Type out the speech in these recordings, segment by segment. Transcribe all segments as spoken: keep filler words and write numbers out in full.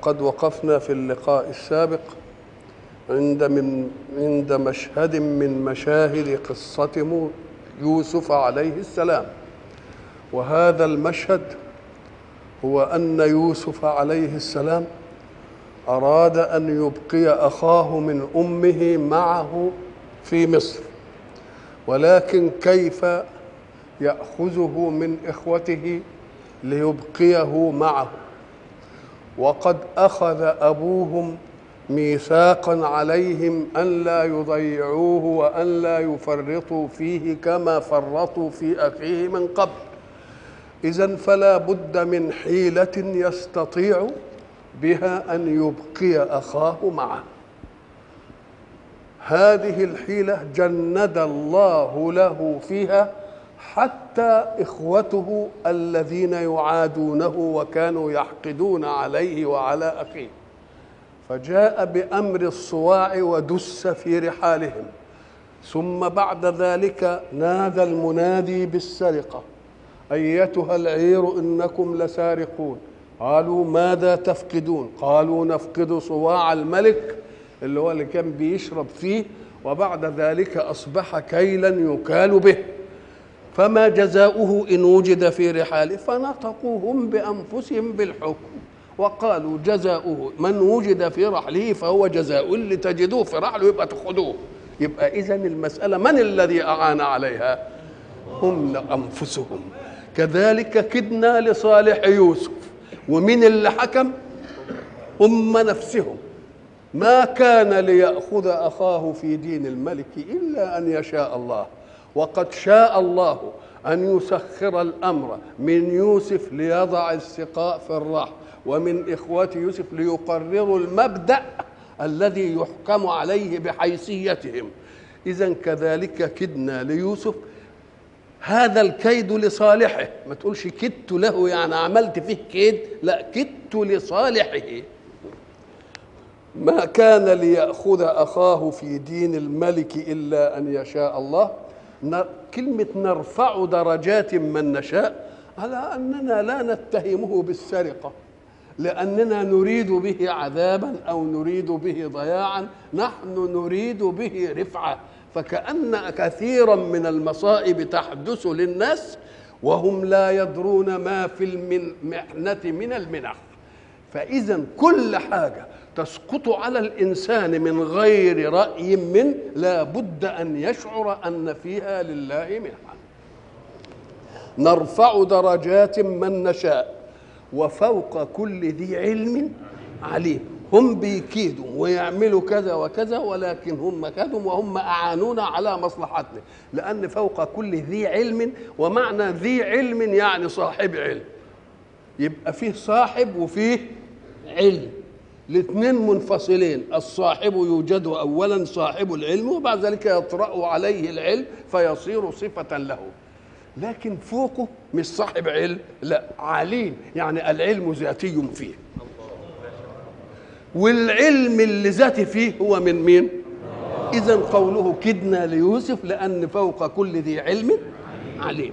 وقد وقفنا في اللقاء السابق عند من عند مشهد من مشاهد قصة يوسف عليه السلام. وهذا المشهد هو أن يوسف عليه السلام أراد أن يبقي أخاه من أمه معه في مصر، ولكن كيف يأخذه من إخوته ليبقيه معه؟ وقد أخذ أبوهم ميثاقا عليهم أن لا يضيعوه وأن لا يفرطوا فيه كما فرطوا في أخيه من قبل. إذن فلا بد من حيلة يستطيع بها أن يبقي أخاه معه. هذه الحيلة جند الله له فيها حتى إخوته الذين يعادونه وكانوا يحقدون عليه وعلى أخيه، فجاء بأمر الصواع ودس في رحالهم. ثم بعد ذلك نادى المنادي بالسرقة: أيتها العير إنكم لسارقون. قالوا: ماذا تفقدون؟ قالوا: نفقد صواع الملك اللي هو اللي كان بيشرب فيه، وبعد ذلك أصبح كيلا يكال به، فما جزاؤه إن وجد في رحاله؟ فنطقوهم بأنفسهم بالحكم وقالوا: جزاؤه من وجد في رحله فهو جزاء، اللي تجدوه في رحله يبقى تأخذوه. يبقى إذن المسألة من الذي أعان عليها؟ هم أنفسهم. كذلك كدنا لصالح يوسف، ومن اللي حكم؟ هم نفسهم. ما كان ليأخذ أخاه في دين الملك إلا أن يشاء الله، وقد شاء الله أن يسخر الأمر من يوسف ليضع السقاء في الرحل، ومن إخوة يوسف ليقرروا المبدأ الذي يحكم عليه بحيثيتهم. إذن كذلك كدنا ليوسف، هذا الكيد لصالحه. ما تقولش كدت له يعني عملت فيه كيد، لا، كدت لصالحه. ما كان ليأخذ أخاه في دين الملك إلا أن يشاء الله. كلمة نرفع درجات من نشاء على أننا لا نتهمه بالسرقة لأننا نريد به عذابا أو نريد به ضياعا، نحن نريد به رفعة. فكأن كثيرا من المصائب تحدث للناس وهم لا يدرون ما في المحنة من المنح. فإذا كل حاجة تسقط على الإنسان من غير رأي من لا بد أن يشعر أن فيها لله منحة. نرفع درجات من نشاء وفوق كل ذي علم عليم. هم بيكيدوا ويعملوا كذا وكذا، ولكن هم كادوا وهم أعانونا على مصلحتنا، لأن فوق كل ذي علم، ومعنى ذي علم يعني صاحب علم. يبقى فيه صاحب وفيه علم، الاثنين منفصلين. الصاحب يوجد أولا صاحب العلم، وبعد ذلك يطرأ عليه العلم فيصير صفة له. لكن فوقه مش صاحب علم، لا، عليم، يعني العلم ذاتي فيه، والعلم اللي ذاتي فيه هو من مين؟ إذن قوله كدنا ليوسف لأن فوق كل ذي علم عليم.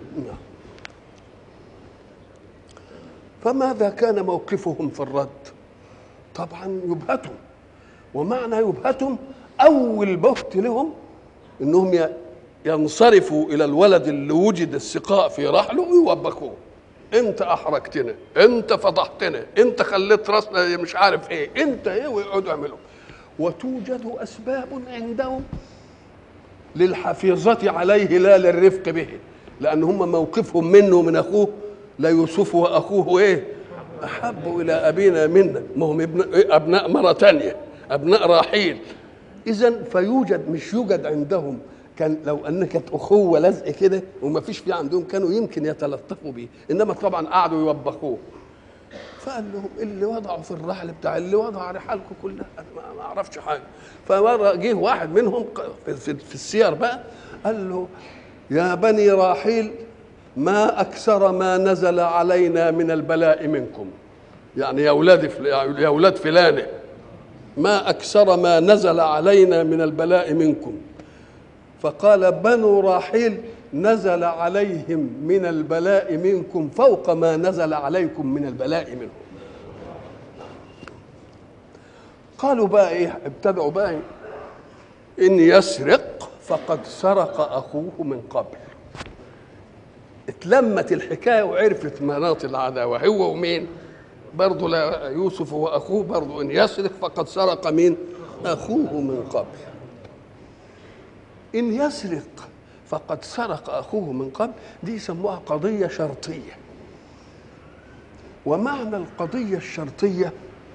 فماذا كان موقفهم في الرد؟ طبعا يبهتهم، ومعنى يبهتهم أول بهت لهم إنهم ينصرفوا إلى الولد اللي وجد السقاء في رحله ويوبخوه: أنت أحرجتنا، أنت فضحتنا، أنت خليت راسنا مش عارف إيه، أنت إيه، ويقعدوا يعملوا. وتوجد أسباب عندهم للحفيظة عليه لا للرفق به، لأن هم موقفهم منه من أخوه: لا يوسف وأخوه إيه أحب إلى أبينا منا، ما هم أبناء مرة تانية، أبناء راحيل. إذن فيوجد، مش يوجد عندهم، كان لو أن كانت أخوة لزق كده وما فيش في عندهم كانوا يمكن يتلطفوا به، إنما طبعا قعدوا يوبخوه. فقال لهم: اللي وضعوا في الرحل بتاع اللي وضع رحالكم كلها ما أعرفش حاجة. فمرة جه واحد منهم في السير بقى قال له: يا بني راحيل، ما أكثر ما نزل علينا من البلاء منكم، يعني يا أولاد يا أولاد فلانة، ما أكثر ما نزل علينا من البلاء منكم. فقال: بنو راحيل نزل عليهم من البلاء منكم فوق ما نزل عليكم من البلاء منهم. قالوا بقى ايه، ابتدعوا بقى إيه؟ ان يسرق فقد سرق اخوه من قبل. اتلمت الحكايه وعرفت مناط العداوه، هو ومين برضه، لا يوسف واخوه برضه، ان يسرق فقد سرق مين؟ اخوه من قبل. ان يسرق فقد سرق اخوه من قبل دي يسموها قضيه شرطيه. ومعنى القضيه الشرطيه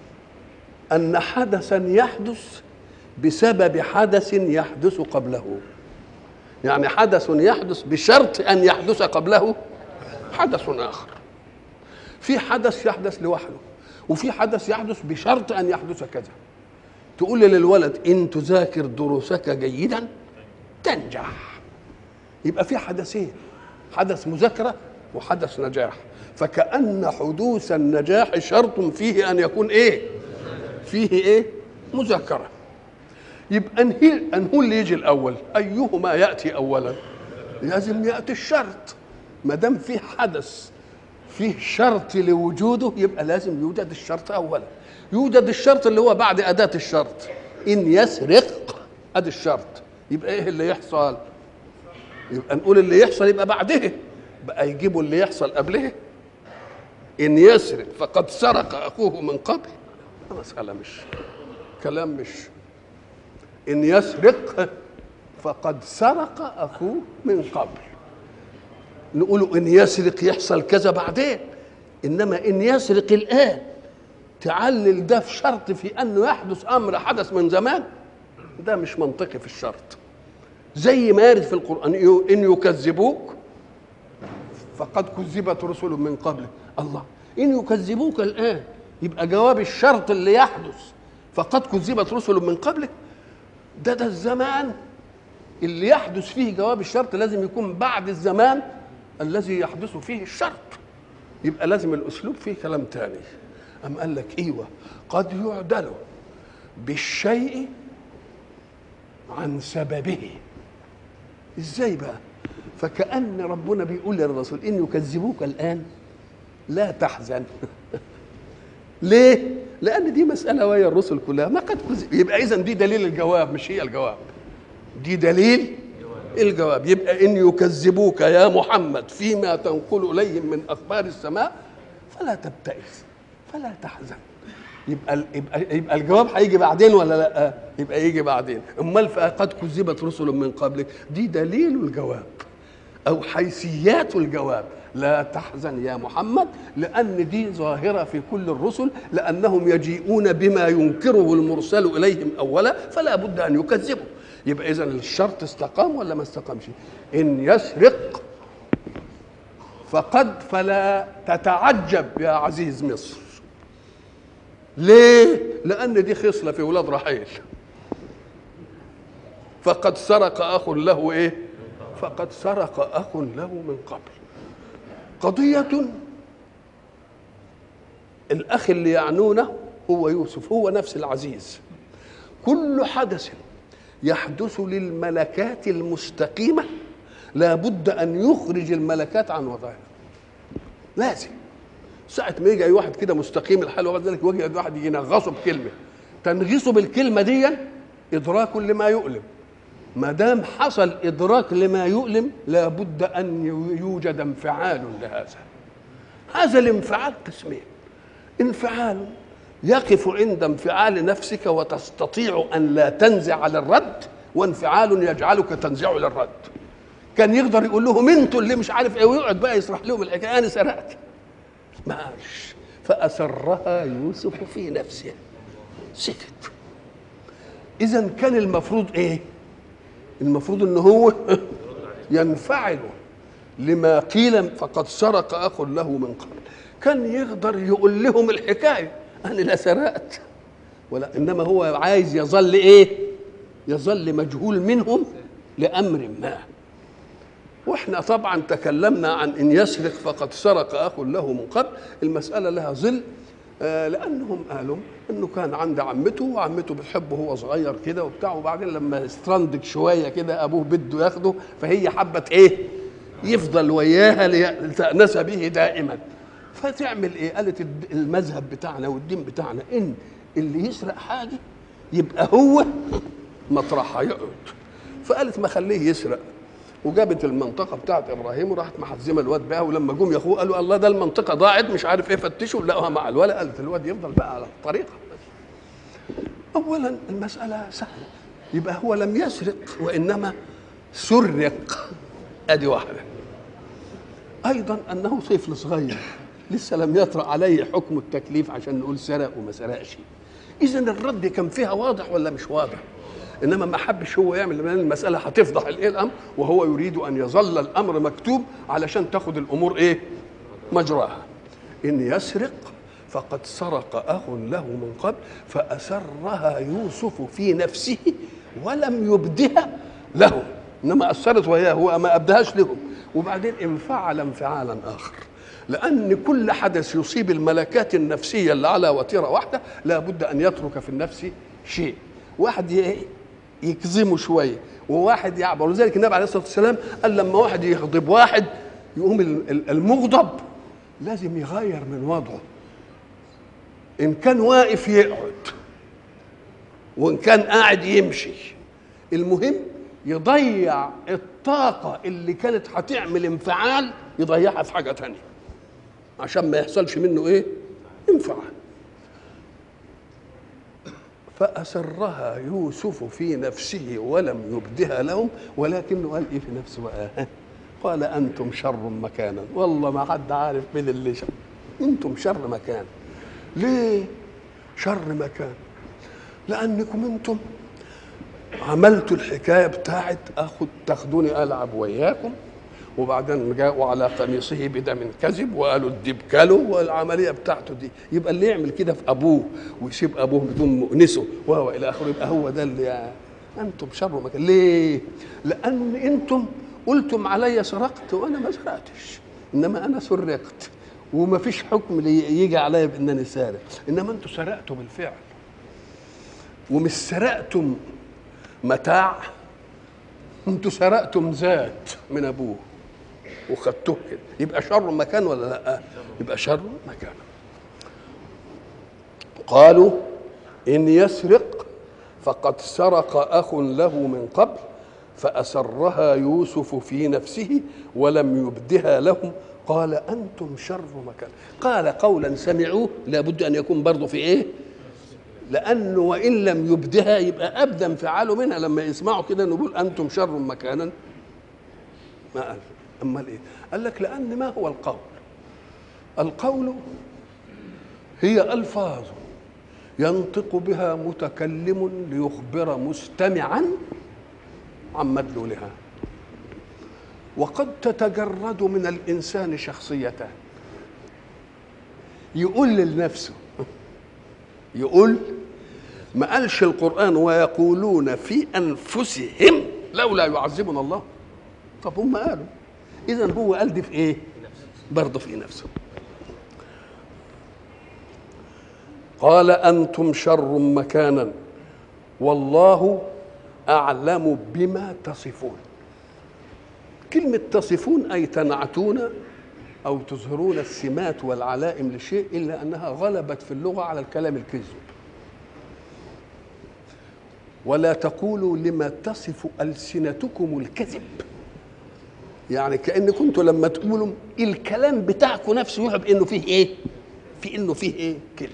ان حدثا يحدث بسبب حدث يحدث قبله. يعني حدث يحدث بشرط ان يحدث قبله حدث اخر. في حدث يحدث لوحده، وفي حدث يحدث بشرط ان يحدث كذا. تقول للولد ان تذاكر دروسك جيدا تنجح، يبقى في حدثين، حدث مذاكره وحدث نجاح. فكأن حدوث النجاح شرط فيه ان يكون ايه؟ فيه ايه؟ مذاكره. يبقى انهي انهو اللي يجي الاول؟ ايهما ياتي اولا؟ لازم ياتي الشرط. ما دام في حدث فيه شرط لوجوده يبقى لازم يوجد الشرط اولا. يوجد الشرط اللي هو بعد اداه الشرط. ان يسرق ادي الشرط، يبقى ايه اللي يحصل؟ يبقى نقول اللي يحصل يبقى بعده، بقى يجيبوا اللي يحصل قبله. ان يسرق فقد سرق اخوه من قبل، مسألة مش كلام، مش ان يسرق فقد سرق اخوه من قبل. نقولوا ان يسرق يحصل كذا بعدين، انما ان يسرق الان تعلل ده في شرط في انه يحدث امر حدث من زمان، ده مش منطقي في الشرط. زي ما يرد في القران ان يكذبوك فقد كذبت رسل من قبلك. الله، ان يكذبوك الان يبقى جواب الشرط اللي يحدث فقد كذبت رسل من قبلك، ده ده الزمان اللي يحدث فيه جواب الشرط لازم يكون بعد الزمان الذي يحدث فيه الشرط. يبقى لازم الاسلوب فيه كلام تاني. أم قال لك ايوه، قد يعدل بالشيء عن سببه. ازاي بقى؟ فكأن ربنا بيقول للرسول ان يكذبوك الان لا تحزن. ليه؟ لان دي مساله ويا الرسل كلها ما قد كذب. يبقى اذا دي دليل الجواب مش هي الجواب، دي دليل الجواب. يبقى ان يكذبوك يا محمد فيما تنقل اليهم من اخبار السماء فلا تبتئس فلا تحزن. يبقى يبقى يبقى الجواب هيجي بعدين ولا لا؟ يبقى يجي بعدين. امال قد كذبت رسل من قبلك دي دليل الجواب او حيثيات الجواب. لا تحزن يا محمد، لأن دي ظاهرة في كل الرسل، لأنهم يجيئون بما ينكره المرسل إليهم أولا، فلا بد أن يكذبوا. يبقى إذن الشرط استقام ولا ما استقامش؟ إن يسرق فقد فلا تتعجب يا عزيز مصر. ليه؟ لأن دي خصلة في ولاد رحيل. فقد سرق أخ له إيه؟ فقد سرق أخ له من قبل. قضية الأخ اللي يعنونه هو يوسف، هو نفس العزيز. كل حدث يحدث للملكات المستقيمة لا بد أن يخرج الملكات عن وضعها. لازم ساعة ما يجي أي واحد كده مستقيم الحال وبعد ذلك يجي واحد ينغصه بكلمة، تنغيصه بالكلمة دي إدراك لما يؤلم. ما دام حصل إدراك لما يؤلم لا بد أن يوجد انفعال لهذا. هذا الانفعال قسمين: انفعال يقف عند انفعال نفسك وتستطيع أن لا تنزع على الرد، وانفعال يجعلك تنزع للرد. كان يقدر يقول لهم انتوا اللي مش عارف ايه ويقعد بقى يشرح لهم الحكايه، انا سرقت ماشي. فأسرها يوسف في نفسه، سكت. إذا كان المفروض ايه؟ المفروض ان هو ينفعل لما قيل فقد سرق اخ له من قبل. كان يقدر يقول لهم الحكايه انا لا سرقت ولا، انما هو عايز يظل ايه؟ يظل مجهول منهم لامر ما. واحنا طبعا تكلمنا عن ان يسرق فقد سرق اخ له من قبل. المساله لها ظل، آه لانهم قالوا انه كان عند عمته وعمته بتحبه هو صغير كده وبتاع، وبعدين لما استرندك شويه كده ابوه بده ياخده، فهي حبت ايه؟ يفضل وياها لتأنس به دائما. فتعمل ايه؟ قالت المذهب بتاعنا والدين بتاعنا ان اللي يسرق حاجه يبقى هو مطرحها يقعد. فقالت ما خليه يسرق، وجابت المنطقه بتاعت ابراهيم وراحت محزمه الواد بقى، ولما جم ياخوه قالوا الله ده المنطقه ضاعت مش عارف ايه، فتشوا لقوها مع الولد. قالت الواد يفضل بقى على الطريقه. اولا المساله سهله، يبقى هو لم يسرق وانما سرق، ادي واحده. ايضا انه طفل صغير لسه لم يطرأ عليه حكم التكليف عشان نقول سرق وما سرقش. اذا الرد كان فيها واضح ولا مش واضح؟ انما ما حبش هو يعمل، لان المساله هتفضح الايه الامر، وهو يريد ان يظل الامر مكتوب علشان تاخد الامور ايه مجراها. ان يسرق فقد سرق اخ له من قبل فاسرها يوسف في نفسه ولم يبدها له، انما اثرت وهي هو ما ابدهاش لهم. وبعدين انفعل انفعالا اخر، لان كل حدث يصيب الملكات النفسيه اللي على وتيره واحده لا بد ان يترك في النفس شيء، واحد يكظمه شويه وواحد يعبر. ولذلك النبي عليه الصلاه والسلام قال لما واحد يغضب واحد يقوم المغضب لازم يغير من وضعه، ان كان واقف يقعد وان كان قاعد يمشي، المهم يضيع الطاقه اللي كانت هتعمل انفعال يضيعها في حاجه تانية عشان ما يحصلش منه ايه انفعال. فأسرها يوسف في نفسه ولم يبدها لهم، ولكنه قال ايه في نفسه بقى؟ قال انتم شر مكانا. والله ما حد عارف مين اللي شر، انتم شر مكان. ليه شر مكان؟ لانكم انتم عملتوا الحكايه بتاعت اخد تاخدوني العب وياكم، وبعدين جاءوا على قميصه بدم كذب وقالوا الديب كلوا، والعمليه بتاعته دي. يبقى اللي يعمل كده في ابوه ويسيب ابوه بدون مؤنسه وهو الى اخره، يبقى هو ده اللي يعني انتم شر مكان. ليه؟ لان انتم قلتم علي سرقت وانا ما سرقتش، انما انا سرقت وما فيش حكم يجي عليا بانني سارق، انما انتم سرقتوا بالفعل. ومش سرقتم متاع، انتوا سرقتم ذات من ابوه وخدتوه كده، يبقى شر مكان ولا لا؟ يبقى شر مكان. قالوا ان يسرق فقد سرق اخ له من قبل فاسرها يوسف في نفسه ولم يبدها لهم قال انتم شر مكان. قال قولا سمعوه لابد ان يكون برضه في ايه؟ لانه وان لم يبدها يبقى ابدا انفعاله منها لما يسمعوا كده نقول انتم شر مكانا. ما قال امال ايه؟ قال لك لان ما هو القول؟ القول هي الفاظ ينطق بها متكلم ليخبر مستمعا عن مدلولها، وقد تتجرد من الانسان شخصيتان. يقول لنفسه، يقول، ما قالش القرآن ويقولون في أنفسهم لولا يعذبنا الله. طب هم قالوا، إذن هو قال دي في إيه؟ برضه في نفسه. قال أنتم شر مكانا والله أعلم بما تصفون. كلمة تصفون أي تنعتون أو تظهرون السمات والعلائم لشيء، إلا أنها غلبت في اللغة على الكلام الكذب. ولا تقولوا لما تصف ألسنتكم الكذب، يعني كأن كنتوا لما تقولوا الكلام بتاعكم نفسه يوحى بأنه فيه إيه؟ في إنه فيه إيه؟ كذب.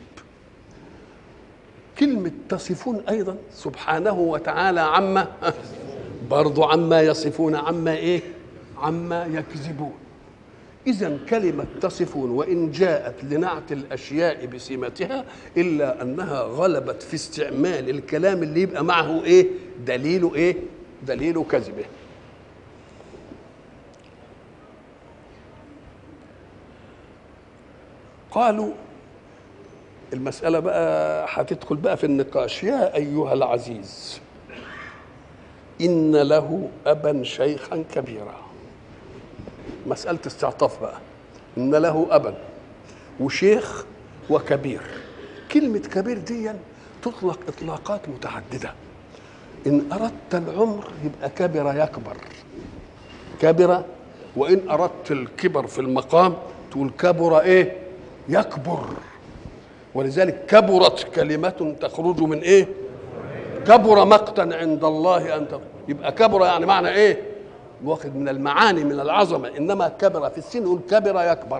كلمة تصفون أيضا سبحانه وتعالى عما برضو عما يصفون، عما إيه؟ عما يكذبون. إذن كلمة تصفون وإن جاءت لنعت الأشياء بسمتها إلا أنها غلبت في استعمال الكلام اللي يبقى معه إيه؟ دليل إيه؟ دليل كذبه. قالوا المسألة بقى هتدخل بقى في النقاش. يا أيها العزيز إن له أبا شيخا كبيرا. مسألة استعطاف بقى. إن له أبا وشيخ وكبير. كلمة كبير دي تطلق إطلاقات متعددة. إن أردت العمر يبقى كبر يكبر، كبر. وإن أردت الكبر في المقام تقول كبر إيه؟ يكبر. ولذلك كبرت كلمة تخرج من ايه؟ كبر مقتا عند الله ان تخرج. يبقى كبر يعني معنى ايه؟ واخد من المعاني من العظمة. انما كبر في السن يقول كبر يكبر.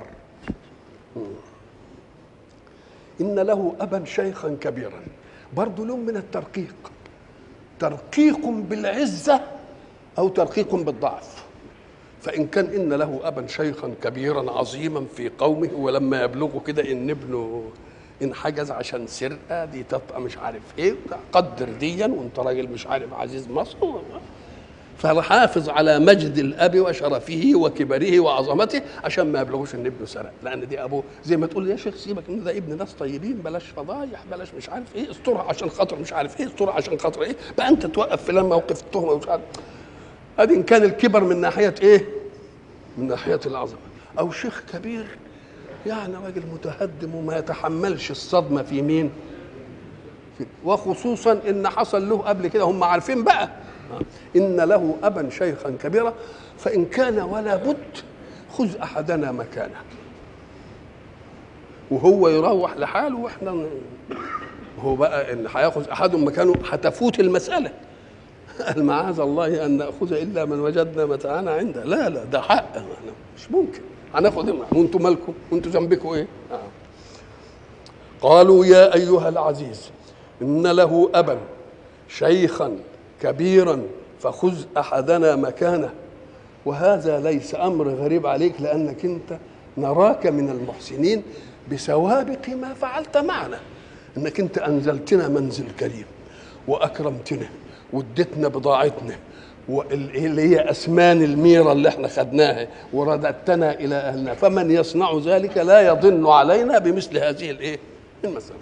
ان له ابا شيخا كبيرا، برضه لهم من الترقيق، ترقيق بالعزة او ترقيق بالضعف. فإن كان إن له أبا شيخا كبيرا عظيما في قومه، ولما يبلغوا كده إن ابنه إن حجز عشان سرقة دي تبقى مش عارف إيه، قدر ديا وأنت راجل مش عارف عزيز مصر، فحافظ على مجد الأب وشرفه وكبره وعظمته عشان ما يبلغوش إن ابنه سرق، لأن دي أبوه زي ما تقول يا شيخ سيبك إن ده ابن ناس طيبين، بلاش فضايح، بلاش مش عارف إيه، استرها عشان خاطر مش عارف إيه، استرها عشان خاطر إيه، بقى أنت توقف فلان موقف التهمة ومش عارف. ادي ان كان الكبر من ناحيه ايه؟ من ناحيه العظمه. او شيخ كبير يعني راجل متهدم وما يتحملش الصدمه في مين؟ في وخصوصا ان حصل له قبل كده، هم عارفين بقى ان له ابا شيخا كبيرا، فان كان ولا بد خذ احدنا مكانه، وهو يروح لحاله واحنا هو بقى ان هياخذ احدهم مكانه هتفوت المساله. قال معاذ الله ان ناخذ الا من وجدنا متاعنا عنده. لا لا ده حق مش ممكن هناخذ إيه؟ وانتم مالكم وانتم ذنبكم ايه؟ آه. قالوا يا ايها العزيز ان له ابا شيخا كبيرا فخذ احدنا مكانه. وهذا ليس امر غريب عليك، لانك انت نراك من المحسنين بسوابق ما فعلت معنا، انك انت انزلتنا منزل كريم واكرمتنا واديتنا بضاعتنا واللي هي اسمان الميره اللي احنا خدناها ورددتنا الى اهلنا، فمن يصنع ذلك لا يضن علينا بمثل هذه الايه؟ المساله.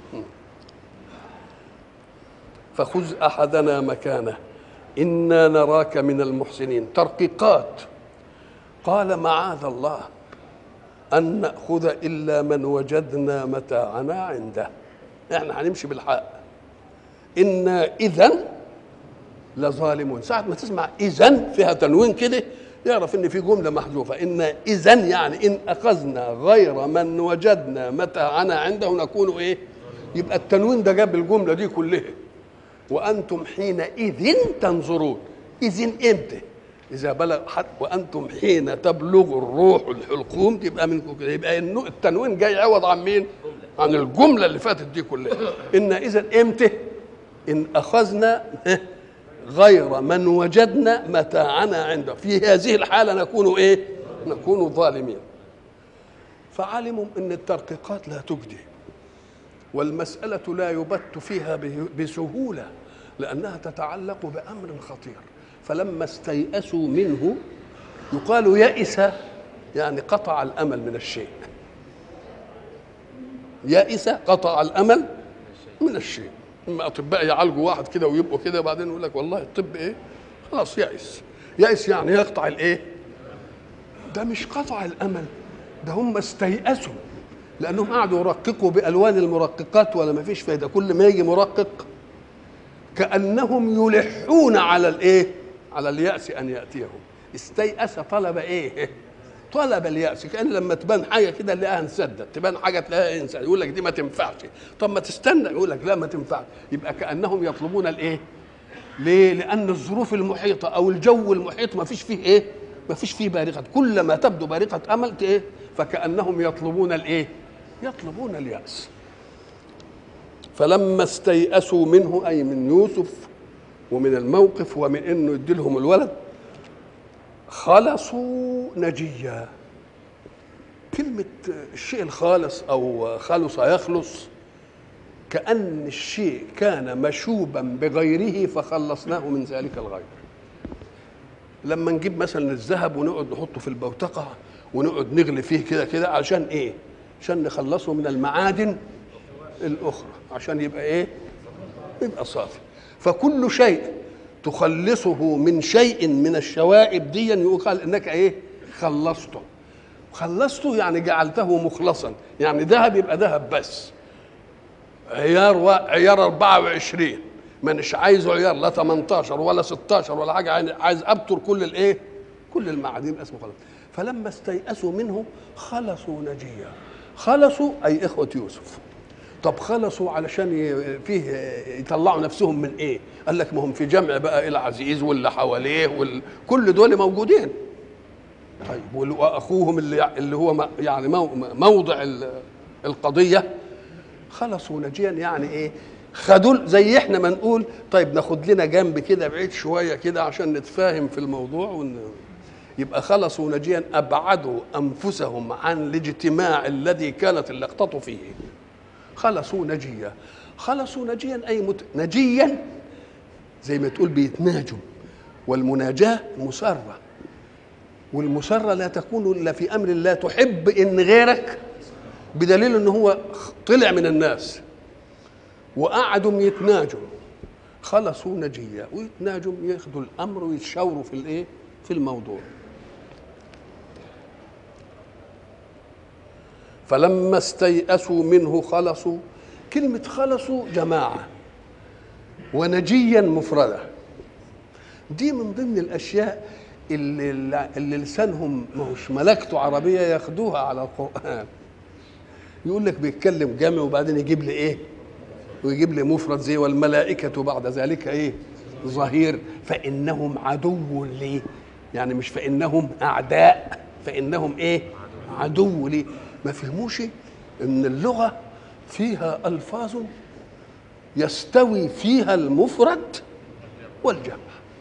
فخذ احدنا مكانه انا نراك من المحسنين. ترقيقات. قال معاذ الله ان ناخذ الا من وجدنا متاعنا عنده. احنا هنمشي بالحق. انا اذا لظالمون. ساعة ما تسمع إذن فيها تنوين كده يعرف إن في جملة محذوفة. إن إذن يعني إن أخذنا غير من وجدنا متاعنا عنده نكون إيه؟ يبقى التنوين ده جاب الجملة دي كلها. وأنتم حينئذ تنظرون. إذن إمتى؟ إذا بلغ حد وأنتم حين تبلغ الروح الحلقوم تبقى منكم كده. يبقى التنوين جاي عوض عن مين؟ عن الجملة اللي فاتت دي كلها. إن إذن إمتى؟ إن أخذنا غير من وجدنا متاعنا عنده. في هذه الحالة نكون إيه؟ نكون ظالمين. فعلموا أن الترقيقات لا تجدي، والمسألة لا يبت فيها بسهولة، لأنها تتعلق بأمر خطير. فلما استيأسوا منه يقال يئس، يعني قطع الأمل من الشيء. يئس قطع الأمل من الشيء. اما اطباء يعالجوا واحد كده ويبقوا كده وبعدين يقول لك والله الطب ايه؟ خلاص يأس. يأس يعني يقطع الايه؟ ده مش قطع الامل، ده هم استيأسوا لانهم قعدوا يرققوا بالوان المرققات ولا ما فيش فايده. كل ما يجي مرقق كانهم يلحون على الايه؟ على اليأس ان ياتيهم. استيأس طلب ايه؟ طلب اليأس. كأن لما تبان حاجه كده نلاقيها انسدت، تبان حاجه تلاقيها انسدت، يقول لك دي ما تنفعش، طب ما تستنى، يقول لك لا ما تنفعش. يبقى كأنهم يطلبون الايه؟ ليه؟ لأن الظروف المحيطه او الجو المحيط ما فيش فيه ايه؟ ما فيش فيه بارقه. كلما تبدو بارقه امل ايه؟ فكأنهم يطلبون الايه؟ يطلبون اليأس. فلما استيأسوا منه اي من يوسف ومن الموقف ومن انه يدي لهم الولد خلصوا نجيا. كلمة الشيء الخالص أو خلص يخلص كأن الشيء كان مشوبا بغيره فخلصناه من ذلك الغير. لما نجيب مثلا الذهب ونقعد نحطه في البوتقة ونقعد نغلي فيه كده كده عشان إيه؟ عشان نخلصه من المعادن الأخرى عشان يبقى إيه؟ يبقى صافي. فكل شيء تخلصه من شيء من الشوائب دي يقال انك ايه؟ خلصته. خلصته يعني جعلته مخلصا. يعني ذهب يبقى ذهب بس، عيار و... عيار أربعة وعشرين، مانيش عايزه عيار لا ثمانية عشر ولا ستة عشر ولا حاجه، عايز ابتر كل الايه؟ كل المعادن اسمه خلص. فلما استيأسوا منه خلصوا نجيا. خلصوا اي اخوه يوسف. طب خلصوا علشان فيه يطلعوا نفسهم من ايه؟ قال لك ما هم في جمع بقى العزيز واللي حواليه وال... كل دول موجودين. طيب واخوهم اللي اللي هو يعني موضع القضيه خلصوا نجيا، يعني ايه؟ خدوا زي احنا ما نقول طيب ناخد لنا جنب كده بعيد شويه كده عشان نتفاهم في الموضوع ون... يبقى خلصوا نجيا، ابعدوا انفسهم عن الاجتماع الذي كانت اللقطه فيه. خلصوا نجيا، خلصوا نجيا اي مت... نجيا زي ما تقول بيتناجوا، والمناجاه مسره، والمسره لا تكون الا في امر لا تحب ان غيرك، بدليل ان هو طلع من الناس وقعدوا يتناجوا. خلصوا نجيا ويتناجوا، ياخذوا الامر ويتشاوروا في الايه؟ في الموضوع. فلما استيئسوا منه خلصوا، كلمة خلصوا جماعة ونجيا مفردة، دي من ضمن الأشياء اللي, اللي لسانهم مش ملكته عربية ياخدوها على القرآن. يقول لك بيتكلم جمع وبعدين يجيب لي إيه؟ ويجيب لي مفرد زي والملائكة بعد ذلك إيه؟ ظهير، فإنهم عدو لي، يعني مش فإنهم أعداء، فإنهم إيه؟ عدو لي. ما فهموش ان اللغه فيها الفاظ يستوي فيها المفرد والجمع.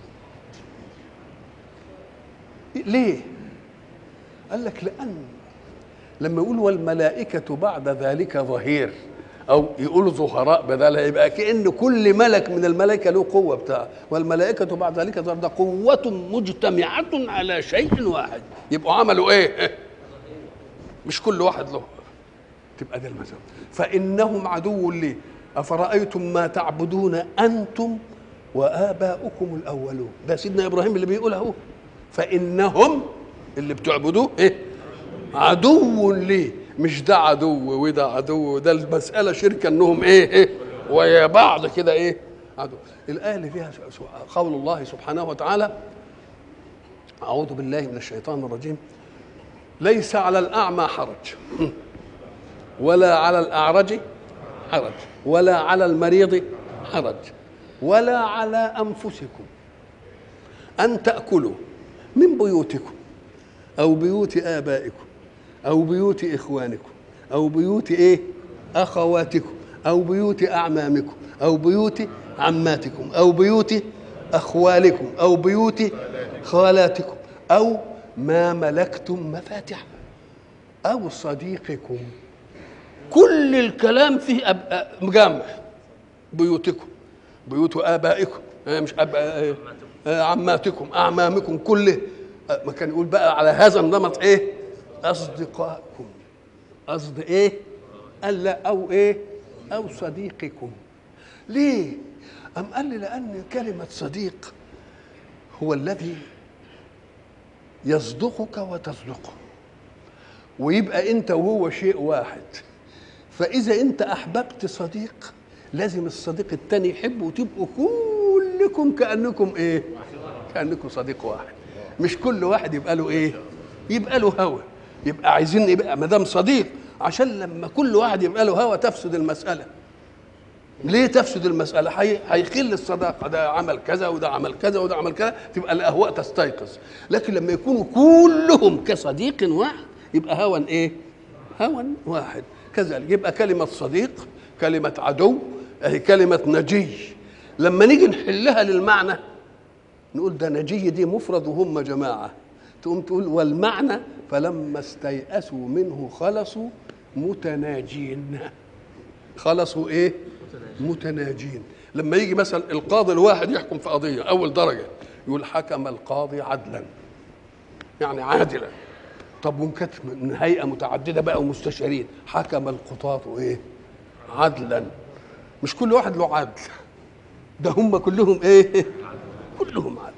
ليه؟ قال لك لان لما يقول والملائكه بعد ذلك ظهير او يقول ظهراء بدلها، يبقى كأن كل ملك من الملائكه له قوه بتاعه، والملائكه بعد ذلك ظهر، ده قوه مجتمعه على شيء واحد. يبقوا عملوا ايه؟ مش كل واحد له، تبقى ده المذهب. فإنهم عدو لي أفرأيتم ما تعبدون أنتم وآباؤكم الأولون. ده سيدنا إبراهيم اللي بيقول اهو، فإنهم اللي بتعبدوه إيه؟ عدو لي، مش ده عدو وده عدو، ده المسألة شركة إنهم إيه إيه ويا بعض كده إيه عدو. الآية اللي فيها قول الله سبحانه وتعالى: أعوذ بالله من الشيطان الرجيم، ليس على الأعمى حرج ولا على الأعرج حرج ولا على المريض حرج ولا على أنفسكم أن تأكلوا من بيوتكم أو بيوت آبائكم أو بيوت إخوانكم أو بيوت إيه أخواتكم أو بيوت أعمامكم أو بيوت عماتكم أو بيوت أخوالكم أو بيوت خالاتكم أو ما ملكتم مفاتحه أو صديقكم. كل الكلام فيه مجمع، بيوتكم، بيوت آبائكم، مش أب... عماتكم، أعمامكم، كله ما كان يقول بقى على هذا النمط إيه؟ أصدقائكم. قصد إيه؟ قال لا أو إيه؟ أو صديقكم. ليه؟ أم قال لي لأن كلمة صديق هو الذي يصدقك وتصدقه، ويبقى انت وهو شيء واحد. فاذا انت احببت صديق لازم الصديق التاني يحبه، وتبقوا كلكم كانكم ايه؟ كانكم صديق واحد. مش كل واحد يبقى له ايه؟ يبقى له هوى. يبقى عايزين يبقى ما دام صديق، عشان لما كل واحد يبقى له هوى تفسد المساله. ليه تفسد المساله؟ هيخل الصداقه، ده عمل كذا وده عمل كذا وده عمل كذا، تبقى الاهواء تستيقظ. لكن لما يكونوا كلهم كصديق واحد يبقى هوى ايه؟ هوى واحد. كذلك يبقى كلمه صديق، كلمه عدو، اهي كلمه نجي. لما نيجي نحلها للمعنى نقول ده نجي دي مفرد وهم جماعه، تقوم تقول والمعنى فلما استيأسوا منه خلصوا متناجين. خلصوا ايه؟ متناجين. لما يجي مثلا القاضي الواحد يحكم في قضيه اول درجه يقول حكم القاضي عدلا، يعني عادلا. طب وان كانت من هيئه متعدده بقى ومستشارين، حكم القضاة ايه؟ عدلا. مش كل واحد له عدل، ده هم كلهم ايه؟ كلهم عدل.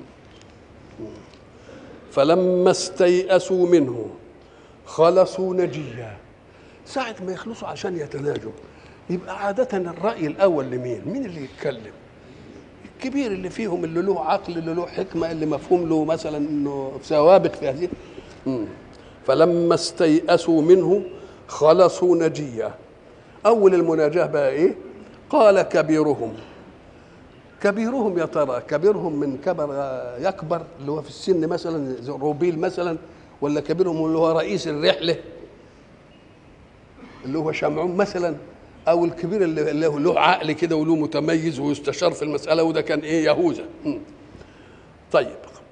فلما استيأسوا منه خلصوا نجيا. ساعة ما يخلصوا عشان يتناجوا يبقى عادة الرأي الأول لمين؟ مين اللي يتكلم؟ الكبير اللي فيهم، اللي له عقل، اللي له حكمة، اللي مفهوم له مثلا إنه سوابق في هذه. فلما استيأسوا منه خلصوا نجيا. أول المناجاة بقى إيه؟ قال كبيرهم. كبيرهم يا ترى كبيرهم من كبر يكبر اللي هو في السن مثلا زي روبيل مثلا، ولا كبيرهم اللي هو رئيس الرحلة اللي هو شمعون مثلا، أو الكبير اللي له عقل كده وله متميز ويستشار في المسألة، وده كان إيه؟ يهوذا. طيب،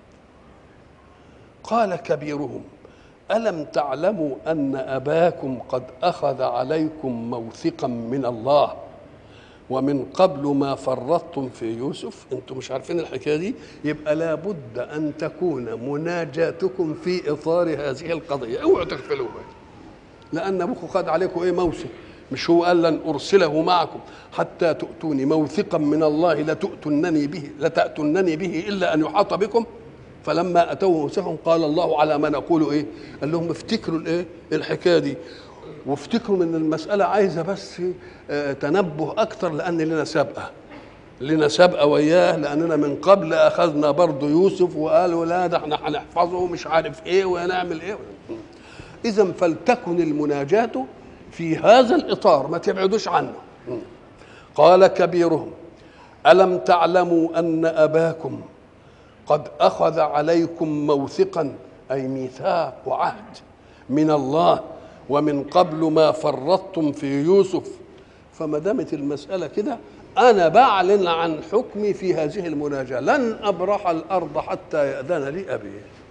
قال كبيرهم ألم تعلموا أن أباكم قد أخذ عليكم موثقا من الله ومن قبل ما فرطتم في يوسف؟ انتم مش عارفين الحكايه دي؟ يبقى لابد ان تكون مناجاتكم في اطار هذه القضيه، اوعوا تغفلوها، لان ابوكم خد عليكم ايه؟ موثق. مش هو قال لن ارسله معكم حتى تؤتوني موثقا من الله لتؤتونني به لتأتونني به الا ان يحاط بكم؟ فلما اتوا موثقهم قال الله على ما نقول ايه؟ قال لهم افتكروا الايه؟ الحكايه دي، وافتكروا ان المساله عايزه بس تنبه اكتر، لان لنا سابقه لنا سابقه وياه، لاننا من قبل اخذنا برضه يوسف وقالوا لا ده احنا هنحفظه مش عارف ايه ونعمل ايه. اذا فلتكن المناجاه في هذا الاطار، ما تبعدوش عنه. قال كبيرهم الم تعلموا ان اباكم قد اخذ عليكم موثقا، اي ميثاق وعهد من الله ومن قبل ما فرطتم في يوسف. فما دامت المسألة كده أنا بعلن عن حكمي في هذه المناجاة، لن أبرح الأرض حتى يأذن لي أبي.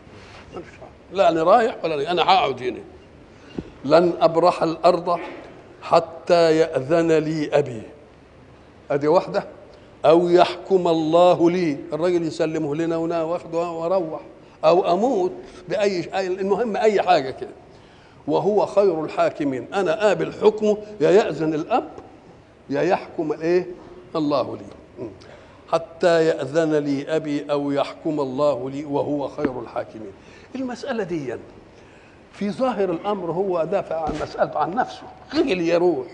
لا أنا رايح ولا لي. أنا هقعد هنا، لن أبرح الأرض حتى يأذن لي أبي. أدي واحدة. أو يحكم الله لي، الراجل يسلمه لنا وأنا واخده وأروح، أو أموت بأي، المهم أي حاجة كده، وهو خير الحاكمين. انا قابل حكمه، يا يأذن الاب يا يحكم الايه؟ الله لي. حتى يأذن لي ابي او يحكم الله لي وهو خير الحاكمين. المسألة دي في ظاهر الامر هو دافع عن مسألته عن نفسه، خجل يروح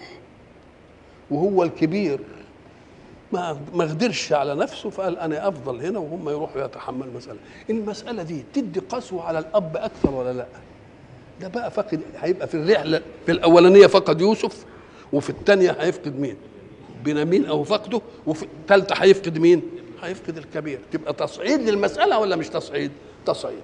وهو الكبير، ما ما قدرش على نفسه، فقال انا افضل هنا وهم يروحوا يتحملوا المسألة. المسألة دي تدي قسوة على الاب اكثر ولا لا؟ ده بقى فقد، هيبقى في الرحله في الاولانيه فقد يوسف، وفي الثانيه هيفقد مين؟ بنيامين او فقده، وفي الثالثه هيفقد مين؟ هيفقد الكبير. تبقى تصعيد للمساله ولا مش تصعيد؟ تصعيد.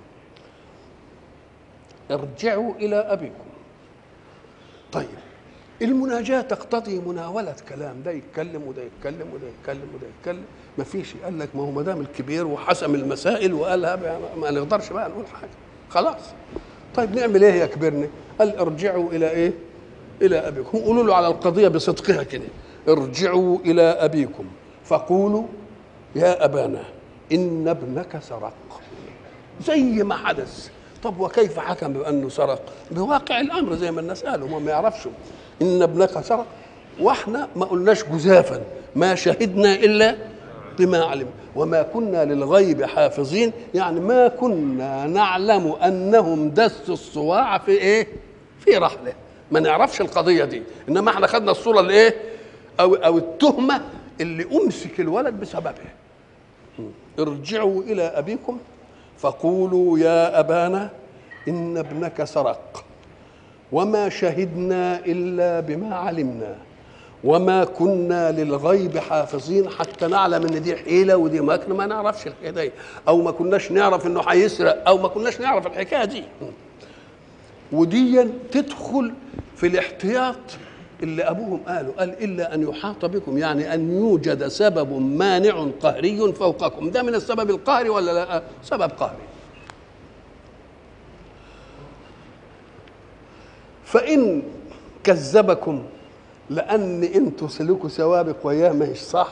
ارجعوا الى ابيكم. طيب، المناجاه تقتضي مناوله كلام، ده يتكلم وده يتكلم وده يتكلم وده يتكلم، ما فيش قال لك ما هو ما دام الكبير وحسم المسائل وقالها ما نقدرش بقى نقول حاجه، خلاص. طيب نعمل ايه يا كبرنا؟ قال ارجعوا الى ايه؟ الى ابيكم. قولوا له على القضيه بصدقها كده، ارجعوا الى ابيكم فقولوا يا ابانا ان ابنك سرق، زي ما حدث. طب وكيف حكم بانه سرق؟ بواقع الامر زي ما الناس قالوا، هم ما يعرفش ان ابنك سرق، واحنا ما قلناش جزافا ما شهدنا الا بما علم وما كنا للغيب حافظين، يعني ما كنا نعلم انهم دسوا الصواع في ايه؟ في رحله، ما نعرفش القضيه دي، انما احنا خدنا الصوره الايه؟ او او التهمه اللي امسك الولد بسببها. ارجعوا الى ابيكم فقولوا يا ابانا ان ابنك سرق وما شهدنا الا بما علمنا وما كنا للغيب حافظين، حتى نعلم ان دي حيله ودي مكر، ما نعرفش الحكايه دي، او ما كناش نعرف انه هيسرق، او ما كناش نعرف الحكايه دي. ودي تدخل في الاحتياط اللي ابوهم قالوا، قال الا ان يحاط بكم، يعني ان يوجد سبب مانع قهري فوقكم. ده من السبب القهري ولا لا؟ سبب قهري. فان كذبكم لأن انتوا سلوكوا سوابق وياه ما هيش صح،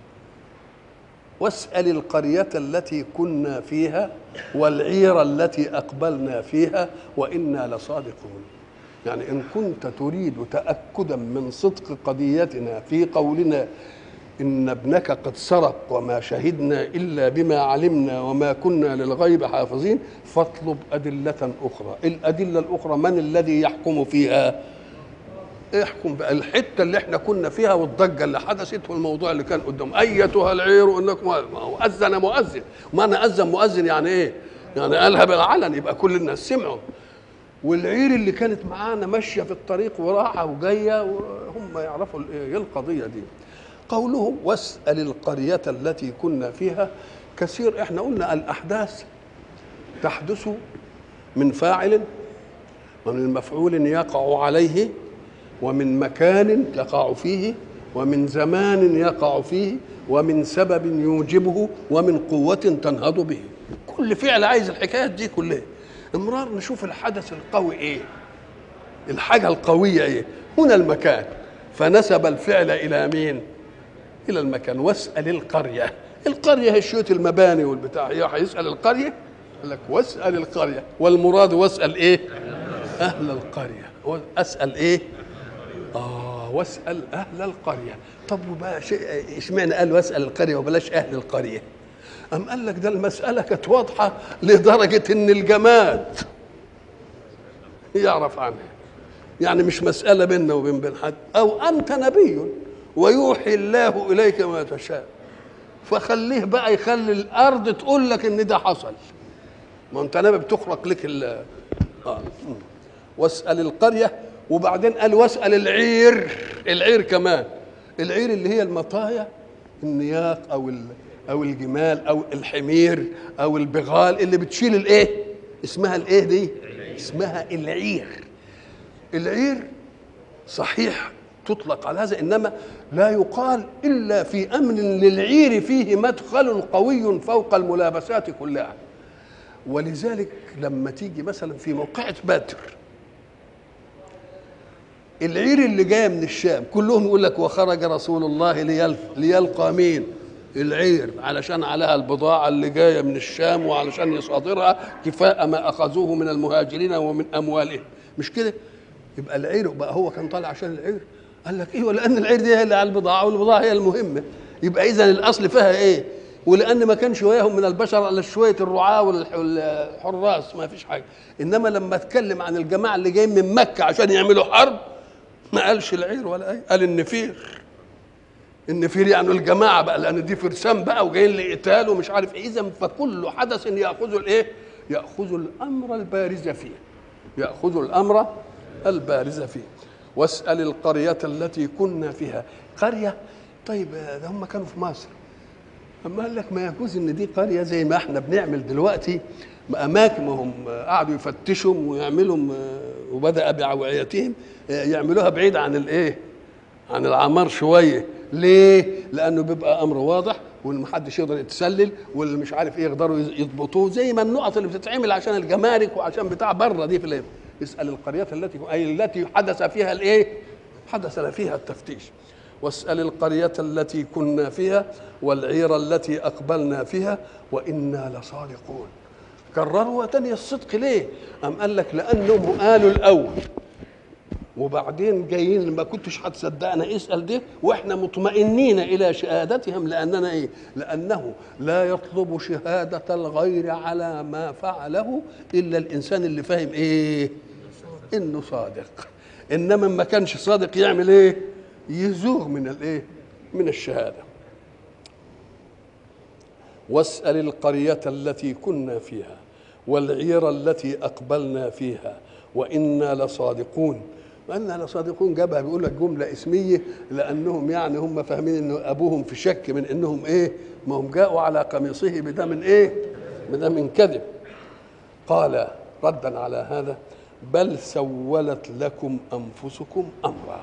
واسأل القرية التي كنا فيها والعير التي أقبلنا فيها وإنا لصادقون. يعني إن كنت تريد تأكدا من صدق قضيتنا في قولنا إن ابنك قد سرق وما شهدنا إلا بما علمنا وما كنا للغيب حافظين، فاطلب أدلة أخرى. الأدلة الأخرى من الذي يحكم فيها؟ احكم بقى الحته اللي احنا كنا فيها والضجه اللي حدثت والموضوع اللي كان قدام. ايتها العير انكم اذن مؤذن، ما انا اذن مؤذن يعني ايه؟ يعني قالها بالعلن يبقى كل الناس سمعوا. والعير اللي كانت معانا ماشيه في الطريق وراحه وجايه، وهم يعرفوا ايه القضيه دي. قوله واسأل القرية التي كنا فيها، كثير احنا قلنا الأحداث تحدث من فاعل ومن مفعول يقع عليه، ومن مكان يقع فيه، ومن زمان يقع فيه، ومن سبب يوجبه، ومن قوة تنهض به. كل فعل عايز الحكايات دي كلها. امرار نشوف الحدث القوي ايه، الحاجة القوية ايه. هنا المكان، فنسب الفعل إلى مين؟ إلى المكان. واسأل القرية، القرية هي شيوت المباني والبتاع، هيسأل القرية؟ قال لك واسأل القرية، والمراد واسأل إيه؟ أهل القرية. أسأل إيه؟ آه واسأل أهل القرية. طب وبقى شيء إشمعنى قال واسأل القرية وبلاش أهل القرية؟ أم قال لك ده المسألة كانت واضحة لدرجة إن الجماد يعرف عنها، يعني مش مسألة بيننا وبين بين حد. أو أنت نبي ويوحي الله إليك ما تشاء، فخليه بقى يخلي الأرض تقول لك إن ده حصل. ما أنت نبي بتخرق لك ال آه. واسأل القرية، وبعدين قال واسأل العير، العير كمان، العير اللي هي المطايا، النياق أو أو الجمال أو الحمير أو البغال اللي بتشيل الإيه؟ اسمها الإيه دي؟ اسمها العير. العير صحيح تطلق على هذا، إنما لا يقال إلا في أمر للعير فيه مدخل قوي فوق الملابسات كلها. ولذلك لما تيجي مثلا في موقعة بدر، العير اللي جايه من الشام كلهم يقول لك وخرج رسول الله ليلقى مين؟ العير، علشان عليها البضاعة اللي جاية من الشام وعلشان يصادرها كفاء ما أخذوه من المهاجرين ومن أموالهم، مش كده؟ يبقى العير بقى هو كان طالع عشان العير. قال لك ايه؟ ولان العير دي هي اللي على البضاعه والبضاعه هي المهمه، يبقى اذا الاصل فيها ايه؟ ولان ما كانش وياهم من البشر الا شويه الرعاه والحراس، ما فيش حاجه. انما لما اتكلم عن الجماعه اللي جايين من مكه عشان يعملوا حرب ما قالش العير ولا ايه، قال النفير. النفير يعني الجماعه بقى، لان دي فرسان بقى وجايين لقتال ومش عارف ايه. اذا فكل حدث ياخذ الايه؟ ياخذ الامر البارز فيه، ياخذ الامر البارز فيه. واسأل القرية التي كنا فيها. قرية، طيب ده هم كانوا في مصر، أما قال لك ما يجوز إن دي قرية زي ما احنا بنعمل دلوقتي أماكن، ما هم قعدوا يفتشوا ويعملوا وبدأ بأوعيتهم يعملوها بعيد عن الإيه؟ عن العمار شوية. ليه؟ لأنه بيبقى أمر واضح والمحدش يقدر يتسلل واللي مش عارف إيه يقدروا يضبطوه، زي ما النقط اللي بتتعمل عشان الجمارك وعشان بتاع بره دي في الإيه؟ اسأل القرية التي أي التي حدث فيها الإيه؟ حدث فيها التفتيش. واسأل القرية التي كنا فيها والعير التي أقبلنا فيها وإنا لصادقون. كرروا تاني الصدق ليه؟ أم قال لك لأنهم قالوا الأول وبعدين جايين ما كنتش هتصدقنا اسأل ده، واحنا مطمئنين إلى شهادتهم. لأننا إيه؟ لأنه لا يطلب شهادة الغير على ما فعله إلا الإنسان اللي فاهم إيه؟ إنه صادق. إنما ما كانش صادق يعمل إيه؟ يزوغ من الإيه؟ من الشهادة. واسأل القرية التي كنا فيها والعير التي أقبلنا فيها وإنا لصادقون. وإنا لصادقون جابها بيقول لك جملة اسمية لأنهم يعني هم فاهمين إنه أبوهم في شك من إنهم إيه؟ ما هم جاءوا على قميصه بدم إيه؟ بدم كذب. قال ردا على هذا بل سولت لكم أنفسكم أمرا.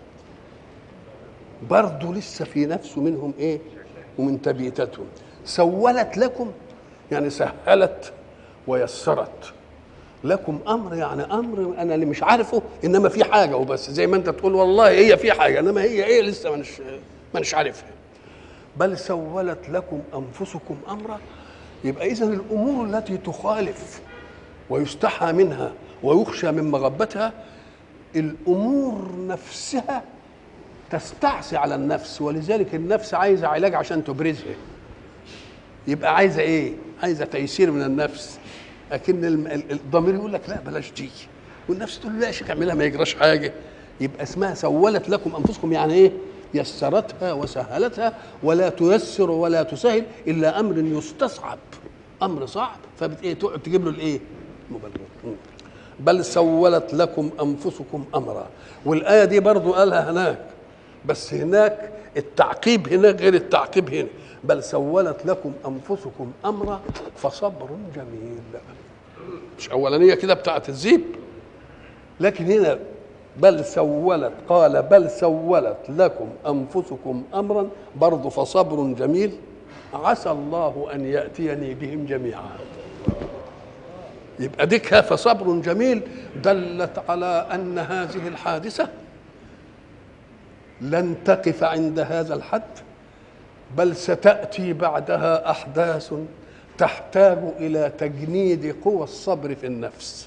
برضو لسه في نفسه منهم إيه؟ ومن تبيتتهم. سولت لكم يعني سهلت ويسرت لكم امر، يعني امر انا اللي مش عارفه انما في حاجه وبس، زي ما انت تقول والله هي في حاجه انما هي ايه لسه مانيش مانيش عارفها. بل سولت لكم انفسكم امرا. يبقى اذا الامور التي تخالف ويستحى منها ويخشى من مغبتها الامور نفسها تستعصي على النفس، ولذلك النفس عايزه علاج عشان تبرزها. يبقى عايزه ايه؟ عايزه تيسير من النفس. لكن الضمير يقول لك لا بلاش دي، والنفس تقول لا يا شيخ اعملها ما يجراش حاجه. يبقى اسمها سولت لكم انفسكم، يعني ايه؟ يسرتها وسهلتها، ولا تيسر ولا تسهل الا امر يستصعب، امر صعب فبت ايه تقعد تجيب له الايه؟ مبالغه. بل سولت لكم أنفسكم أمرا. والآية دي برضو قالها هناك، بس هناك التعقيب هناك غير التعقيب هنا. بل سولت لكم أنفسكم أمرا فصبر جميل. مش أولانية كده بتاعت الذئب، لكن هنا بل سولت، قال بل سولت لكم أنفسكم أمرا برضو فصبر جميل عسى الله أن يأتيني بهم جميعا. يبقى ديكها فصبر جميل دلت على أن هذه الحادثة لن تقف عند هذا الحد، بل ستأتي بعدها أحداث تحتاج إلى تجنيد قوى الصبر في النفس.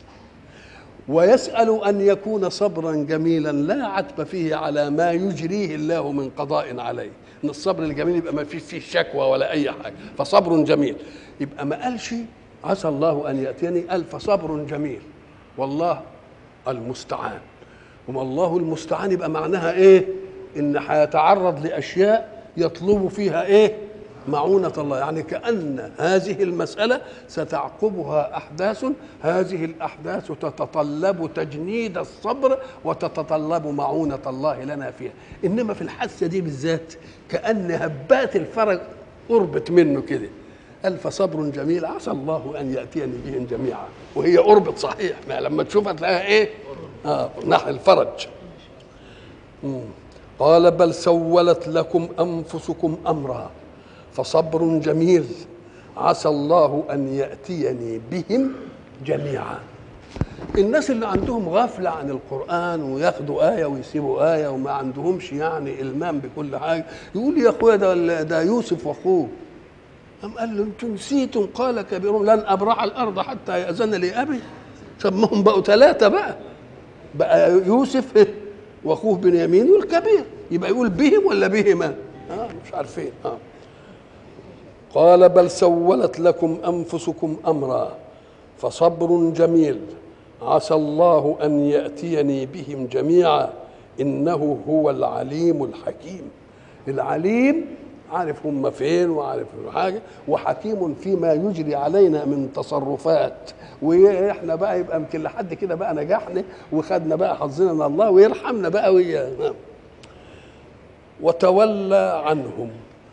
ويسأل أن يكون صبرا جميلا لا عتب فيه على ما يجريه الله من قضاء عليه. إن الصبر الجميل يبقى ما فيه فيه شكوى ولا أي حاجة، فصبر جميل. يبقى ما قالش عسى الله أن يأتيني، قال فصبر جميل والله المستعان. وما الله المستعان يبقى معناها إيه؟ إن هيتعرض لأشياء يطلب فيها إيه؟ معونة الله. يعني كأن هذه المسألة ستعقبها أحداث، هذه الأحداث تتطلب تجنيد الصبر وتتطلب معونة الله لنا فيها. إنما في الحادثة دي بالذات كأن هبات الفرج قربت منه كده، قال فصبر جميل عسى الله أن يأتيني بهم جميعا. وهي قربت صحيح، ما لما تشوفها تلاقيها إيه؟ آه نحو الفرج. مم. قال بل سولت لكم أنفسكم أمرا فصبر جميل عسى الله أن يأتيني بهم جميعا. الناس اللي عندهم غفلة عن القرآن وياخدوا آية ويسيبوا آية وما عندهمش يعني إلمام بكل حاجة، يقول يا أخويا ده, ده يوسف وأخوه. أم قال له أنتم نسيتم قال كبيرهم لن أبرح الأرض حتى يأذن لي أبي. سمهم بقوا ثلاثة بقى، بقى يوسف وأخوه بنيامين والكبير، يبقى يقول بهم ولا بهما؟ آه مش عارفين. آه قال بل سولت لكم أنفسكم أمرا فصبر جميل عسى الله أن يأتيني بهم جميعا إنه هو العليم الحكيم. العليم عارف هم فين وعارف حاجة، وحكيم فيما يجري علينا من تصرفات. وإحنا بقى يبقى يمكن لحد كده بقى نجحنا وخدنا بقى حظنا من الله ويرحمنا بقى وياه. وتولى عنهم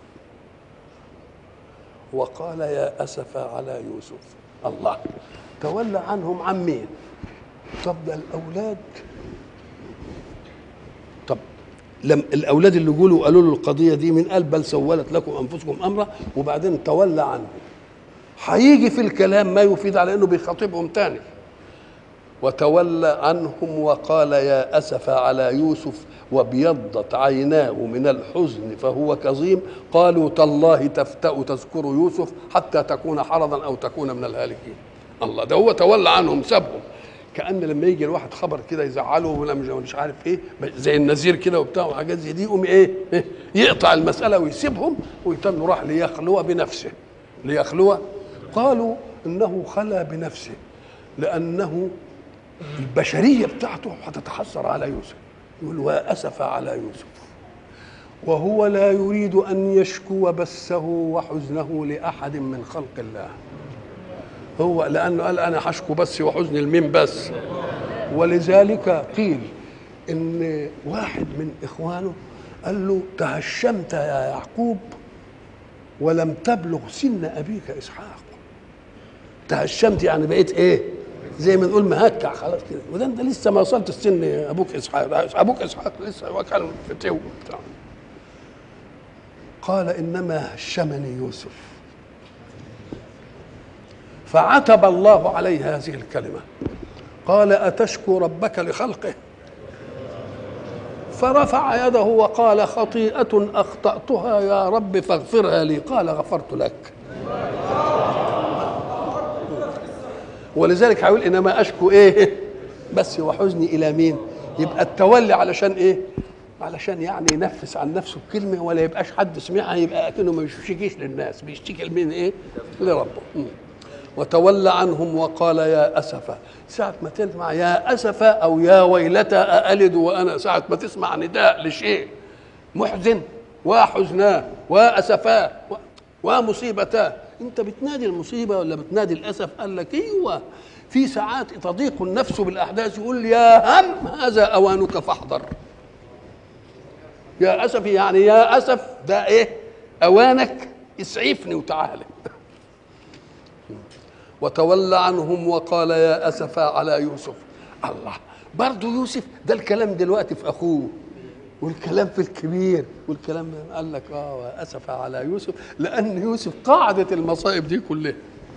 وقال يا أسفا على يوسف. الله، تولى عنهم عن مين؟ طب ده الأولاد. طب لم الأولاد اللي يقولوا قالوا له القضية دي من قال بل سولت لكم أنفسكم أمرا وبعدين تولى عنهم، هيجي في الكلام ما يفيد على أنه بيخاطبهم تاني. وتولى عنهم وقال يا أسفا على يوسف وابيضت عيناه من الحزن فهو كظيم قالوا تالله تفتأ تذكر يوسف حتى تكون حرضا أو تكون من الهالكين. الله، ده هو تولى عنهم سابهم. كأن لما يجي الواحد خبر كده يزعله ولا مش عارف ايه زي النذير كده وبتاع وحاجات زي دي، يقوم ايه يقطع المسألة ويسيبهم ويتم راح ليخلو بنفسه ليخلو. قالوا انه خلا بنفسه لأنه البشرية بتاعته هتتحسر على يوسف. يقول وأسف على يوسف، وهو لا يريد أن يشكو بثه وحزنه لأحد من خلق الله. هو لأنه قال أنا هشكو بثي وحزني لمين بس. ولذلك قيل إن واحد من إخوانه قال له تهشمت يا يعقوب ولم تبلغ سن أبيك إسحاق. تهشمت يعني بقيت إيه؟ زي ما نقول مهكع خلاص كده، وده انت لسه ما وصلت السن ابوك اسحاق. ابوك اسحاق لسه هو كان في تو بتاع. قال انما هشمني يوسف، فعتب الله عليه هذه الكلمه. قال اتشكو ربك لخلقه؟ فرفع يده وقال خطيئه اخطاتها يا رب فاغفرها لي. قال غفرت لك. ولذلك هيقول انما اشكو ايه بس وحزني الى مين. يبقى التولي علشان ايه؟ علشان يعني ينفس عن نفسه بكلمه ولا يبقاش حد سمعها، يبقى اكنه ما بيشتكيش للناس، بيشتكي لمين ايه؟ لربه. وتولى عنهم وقال يا اسفا. ساعه ما تسمع يا اسفا او يا ويلتى أألد وانا، ساعه ما تسمع نداء لشيء محزن وحزناه واسفاه ومصيبتاه، انت بتنادي المصيبه ولا بتنادي الاسف؟ قال لك ايوه، في ساعات تضيق النفس بالاحداث يقول يا هم هذا اوانك فاحذر. يا اسف يعني يا اسف ده ايه اوانك، اسعفني وتعالى. وتولى عنهم وقال يا اسفا على يوسف. الله، برضه يوسف ده الكلام دلوقتي في اخوه والكلام في الكبير والكلام، قال لك اه اسف على يوسف لان يوسف قاعده المصائب دي كلها،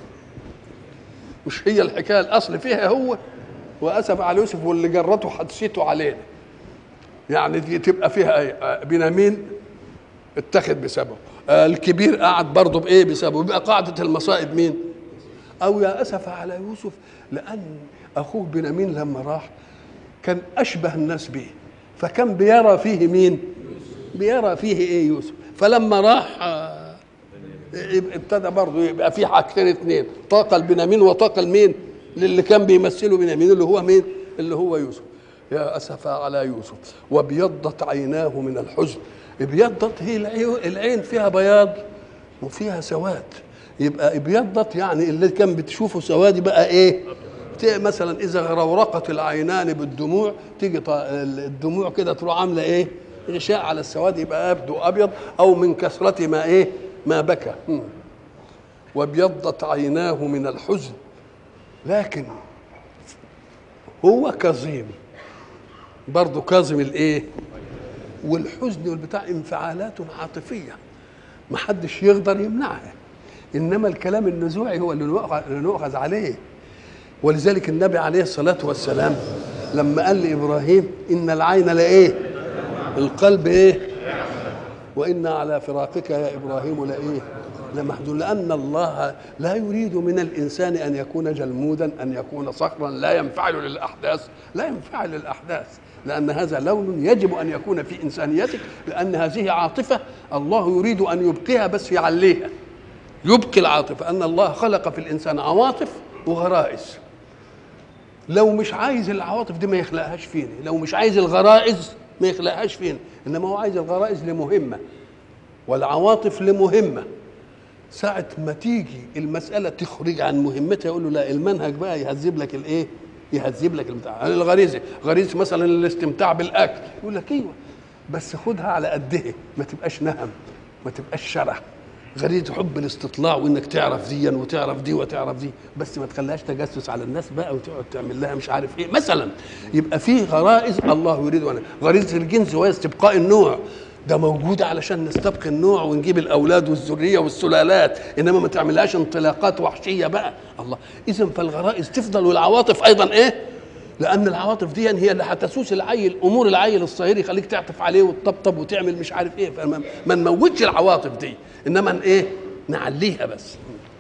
مش هي الحكايه الاصل فيها هو واسف على يوسف واللي جرته حدثته علينا، يعني دي تبقى فيها ايه؟ بنيامين اتخذ بسببه، الكبير قعد برضه بايه؟ بسببه، يبقى قاعده المصائب مين؟ او يا اسف على يوسف لان اخوه بنيامين لما راح كان اشبه الناس به، فكان بيرى فيه مين؟ بيرى فيه ايه؟ يوسف. فلما راح ابتدى برضه يبقى في حاجتين اثنين، طاقه لبنيامين وطاقه لمين؟ للي كان بيمثله بنيامين اللي هو مين؟ اللي هو يوسف. يا اسفا على يوسف وابيضت عيناه من الحزن. ابيضت هي العين فيها بياض وفيها سواد، يبقى ابيضت يعني اللي كان بتشوفه سواد بقى ايه؟ مثلا اذا غرورقت العينان بالدموع تيجي الدموع كده تروح عامله ايه؟ غشاء على السواد يبقى يبدو ابيض، او من كثره ما ايه؟ ما بكى. وابيضت عيناه من الحزن، لكن هو كظيم برضه، كاظم الايه؟ والحزن والبتاع انفعالات عاطفيه ما حدش يقدر يمنعها، انما الكلام النزوعي هو اللي نؤخذ عليه. ولذلك النبي عليه الصلاه والسلام لما قال لابراهيم ان العين لايه؟ القلب ايه؟ وان على فراقك يا ابراهيم لايه؟ لمحزون، لان الله لا يريد من الانسان ان يكون جلمودا، ان يكون صخرا لا ينفعل للاحداث، لا ينفعل للاحداث، لان هذا لون يجب ان يكون في انسانيتك، لان هذه عاطفه الله يريد ان يبقيها بس يعليها، يبقي العاطفه. ان الله خلق في الانسان عواطف وغرائز، لو مش عايز العواطف دي ما يخلقهاش فينا، لو مش عايز الغرائز ما يخلقهاش فينا، انما هو عايز الغرائز لمهمه والعواطف لمهمه. ساعة ما تيجي المسألة تخرج عن مهمتها يقول له لا، المنهج بقى يهذب لك الايه؟ يهذب لك البتاع. الغريزة، غريزة مثلا الاستمتاع بالأكل، يقول لك ايوه بس خدها على قدها، ما تبقاش نهم، ما تبقاش شره. غريزة حب الاستطلاع وانك تعرف دي وتعرف دي وتعرف دي، بس ما تخليهاش تجسس على الناس بقى وتقعد تعمل لها مش عارف ايه مثلا. يبقى في غرائز الله يريد أن، غريزة الجنس وهي استبقاء النوع، ده موجودة علشان نستبقي النوع ونجيب الأولاد والذرية والسلالات، إنما ما تعملهاش انطلاقات وحشية بقى. الله، إذن فالغرائز تفضل والعواطف أيضا إيه؟ لأن العواطف دي هي اللي هتسوس العيل، أمور العيل الصغير يخليك تعطف عليه وتطبطب وتعمل مش عارف إيه، فما نموتش العواطف دي، إنما إيه؟ نعليها بس.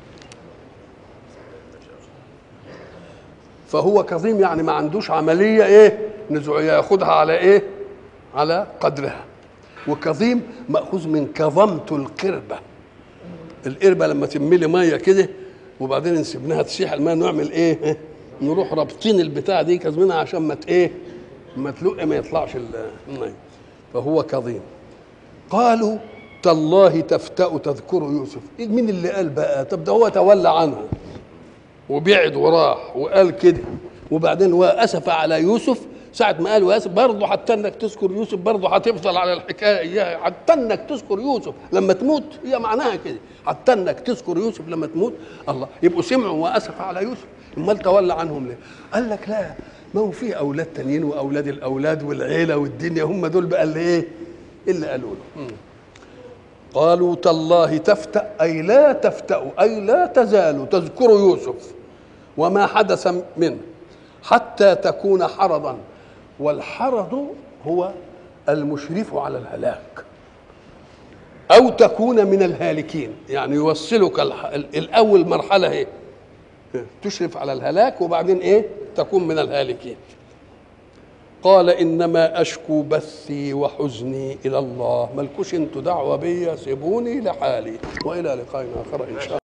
فهو كظيم يعني ما عندوش عملية إيه؟ نزوعية، ياخدها على إيه؟ على قدرها. وكظيم مأخوذ من كظمت القربة، القربة لما تملي مية كده وبعدين نسيبناها تسيح الماء نعمل ايه؟ نروح رابطين البتاع دي كظمينها عشان ما ايه؟ ما تلق ما يطلعش الماء. فهو كظيم. قالوا تالله تفتأ تذكر يوسف. مين اللي قال بقى؟ طب ده هو تولى عنها وبعد وراح وقال كده، وبعدين واسف على يوسف. ساعة ما قال واسف برضه حتى انك تذكر يوسف برضه هتفضل على الحكايه اياها، حتى انك تذكر يوسف لما تموت، هي معناها كده، حتى انك تذكر يوسف لما تموت. الله، يبقوا سمعوا واسف على يوسف، امال تولى عنهم ليه؟ قال لك لا، ما هو في اولاد تانيين واولاد الاولاد والعيله والدنيا، هم دول بقى اللي ايه؟ اللي قالوا له. قالوا تالله تفتأ اي لا تفتأ اي لا تزال تذكر يوسف وما حدث منه حتى تكون حرضا، والحرض هو المشرف على الهلاك، أو تكون من الهالكين، يعني يوصلك الأول مرحلة هي تشرف على الهلاك وبعدين إيه؟ تكون من الهالكين. قال إنما أشكو بثي وحزني إلى الله، ملكوش انتوا دعوة بيا، سيبوني لحالي، وإلى لقاء آخر إن شاء الله.